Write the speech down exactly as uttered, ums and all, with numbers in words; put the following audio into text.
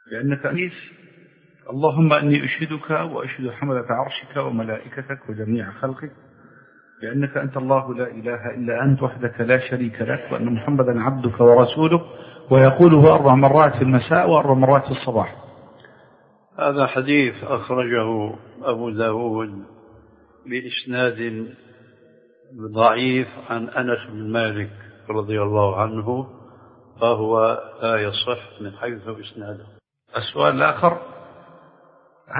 لأنك أنيس اللهم أني أشهدك وأشهد حملة عرشك وملائكتك وجميع خلقك لأنك أنت الله لا إله إلا أنت وحدك لا شريك لك، وأن محمدا عبدك ورسولك، ويقوله أربع مرات في المساء وأربع مرات في الصباح. هذا حديث أخرجه أبو داود بإسناد ضعيف عن أنس بن مالك رضي الله عنه، فهو لا يصح من حيث إسناده. السؤال الآخر: